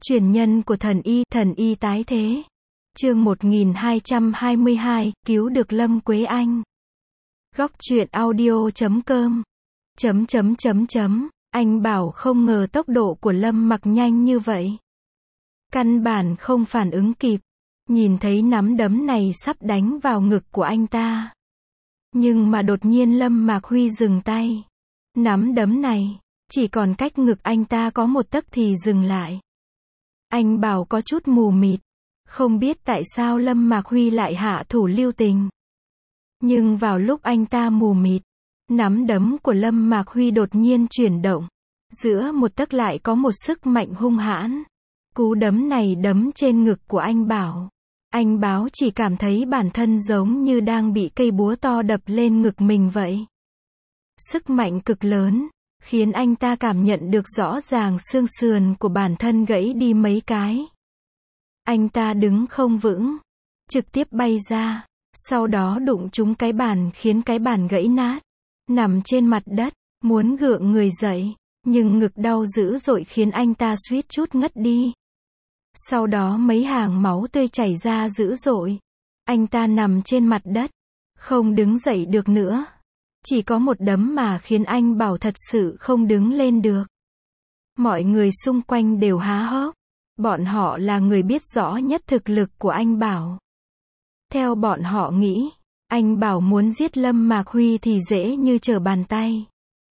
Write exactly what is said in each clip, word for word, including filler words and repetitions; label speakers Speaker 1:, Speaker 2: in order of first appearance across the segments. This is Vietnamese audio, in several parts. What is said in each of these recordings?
Speaker 1: Truyền nhân của thần y, thần y tái thế. Chương một nghìn hai trăm hai mươi hai, cứu được Lâm Quế Anh. Góc truyện audio chấm com. Chấm chấm chấm chấm. Anh bảo không ngờ tốc độ của Lâm Mặc nhanh như vậy. Căn bản không phản ứng kịp. Nhìn thấy nắm đấm này sắp đánh vào ngực của anh ta. Nhưng mà đột nhiên Lâm Mạc Huy dừng tay. Nắm đấm này, chỉ còn cách ngực anh ta có một tấc thì dừng lại. Anh bảo có chút mù mịt. Không biết tại sao Lâm Mạc Huy lại hạ thủ lưu tình. Nhưng vào lúc anh ta mù mịt, nắm đấm của Lâm Mạc Huy đột nhiên chuyển động. Giữa một tấc lại có một sức mạnh hung hãn. Cú đấm này đấm trên ngực của anh Bảo. Anh Báo chỉ cảm thấy bản thân giống như đang bị cây búa to đập lên ngực mình vậy. Sức mạnh cực lớn, khiến anh ta cảm nhận được rõ ràng xương sườn của bản thân gãy đi mấy cái. Anh ta đứng không vững, trực tiếp bay ra, sau đó đụng trúng cái bàn khiến cái bàn gãy nát. Nằm trên mặt đất, muốn gượng người dậy, nhưng ngực đau dữ dội khiến anh ta suýt chút ngất đi. Sau đó mấy hàng máu tươi chảy ra dữ dội. Anh ta nằm trên mặt đất, không đứng dậy được nữa. Chỉ có một đấm mà khiến anh Bảo thật sự không đứng lên được. Mọi người xung quanh đều há hốc. Bọn họ là người biết rõ nhất thực lực của anh Bảo. Theo bọn họ nghĩ, anh Bảo muốn giết Lâm Mạc Huy thì dễ như trở bàn tay.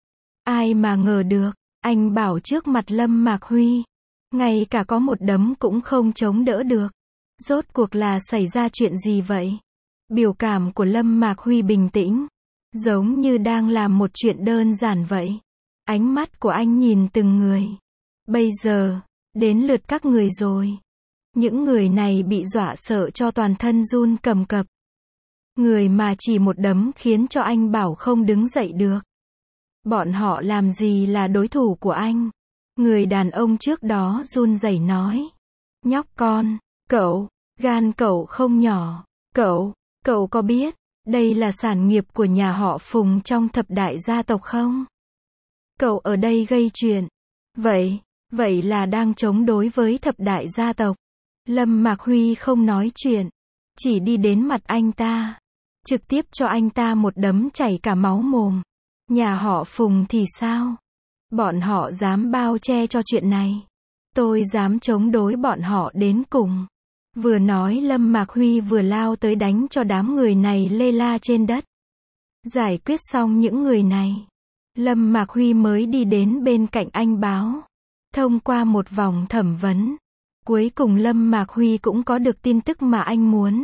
Speaker 1: Ai mà ngờ được, anh Bảo trước mặt Lâm Mạc Huy, ngay cả có một đấm cũng không chống đỡ được. Rốt cuộc là xảy ra chuyện gì vậy? Biểu cảm của Lâm Mạc Huy bình tĩnh, giống như đang làm một chuyện đơn giản vậy. Ánh mắt của anh nhìn từng người. Bây giờ, đến lượt các người rồi. Những người này bị dọa sợ cho toàn thân run cầm cập. Người mà chỉ một đấm khiến cho anh Bảo không đứng dậy được. Bọn họ làm gì là đối thủ của anh? Người đàn ông trước đó run rẩy nói. Nhóc con, cậu, gan cậu không nhỏ. Cậu, cậu có biết, đây là sản nghiệp của nhà họ Phùng trong thập đại gia tộc không? Cậu ở đây gây chuyện. Vậy, vậy là đang chống đối với thập đại gia tộc. Lâm Mạc Huy không nói chuyện, chỉ đi đến mặt anh ta, trực tiếp cho anh ta một đấm chảy cả máu mồm. Nhà họ Phùng thì sao? Bọn họ dám bao che cho chuyện này. Tôi dám chống đối bọn họ đến cùng. Vừa nói Lâm Mạc Huy vừa lao tới đánh cho đám người này lê la trên đất. Giải quyết xong những người này, Lâm Mạc Huy mới đi đến bên cạnh anh Báo. Thông qua một vòng thẩm vấn, cuối cùng Lâm Mạc Huy cũng có được tin tức mà anh muốn.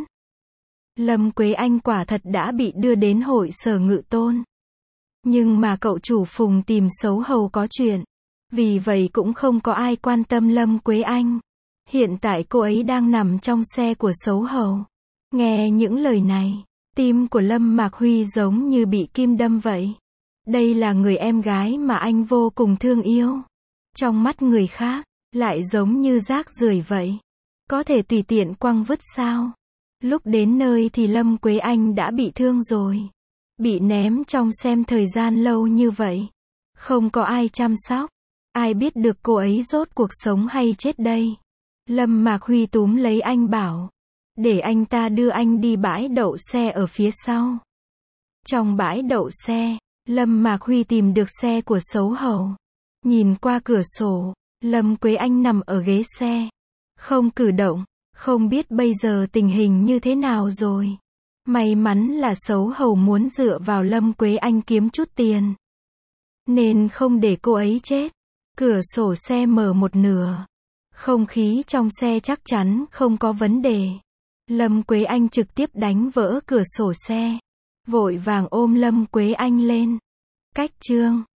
Speaker 1: Lâm Quế Anh quả thật đã bị đưa đến hội sở ngự tôn. Nhưng mà cậu chủ Phùng tìm xấu hầu có chuyện. Vì vậy cũng không có ai quan tâm Lâm Quế Anh. Hiện tại cô ấy đang nằm trong xe của xấu hầu. Nghe những lời này, tim của Lâm Mạc Huy giống như bị kim đâm vậy. Đây là người em gái mà anh vô cùng thương yêu. Trong mắt người khác, lại giống như rác rưởi vậy. Có thể tùy tiện quăng vứt sao? Lúc đến nơi thì Lâm Quế Anh đã bị thương rồi. Bị ném trong xem thời gian lâu như vậy. Không có ai chăm sóc. Ai biết được cô ấy rốt cuộc sống hay chết đây? Lâm Mạc Huy túm lấy anh Bảo. Để anh ta đưa anh đi bãi đậu xe ở phía sau. Trong bãi đậu xe, Lâm Mạc Huy tìm được xe của xấu hầu. Nhìn qua cửa sổ, Lâm Quế Anh nằm ở ghế xe. Không cử động, không biết bây giờ tình hình như thế nào rồi. May mắn là xấu hầu muốn dựa vào Lâm Quế Anh kiếm chút tiền. Nên không để cô ấy chết. Cửa sổ xe mở một nửa. Không khí trong xe chắc chắn không có vấn đề. Lâm Quế Anh trực tiếp đánh vỡ cửa sổ xe. Vội vàng ôm Lâm Quế Anh lên. Cách chương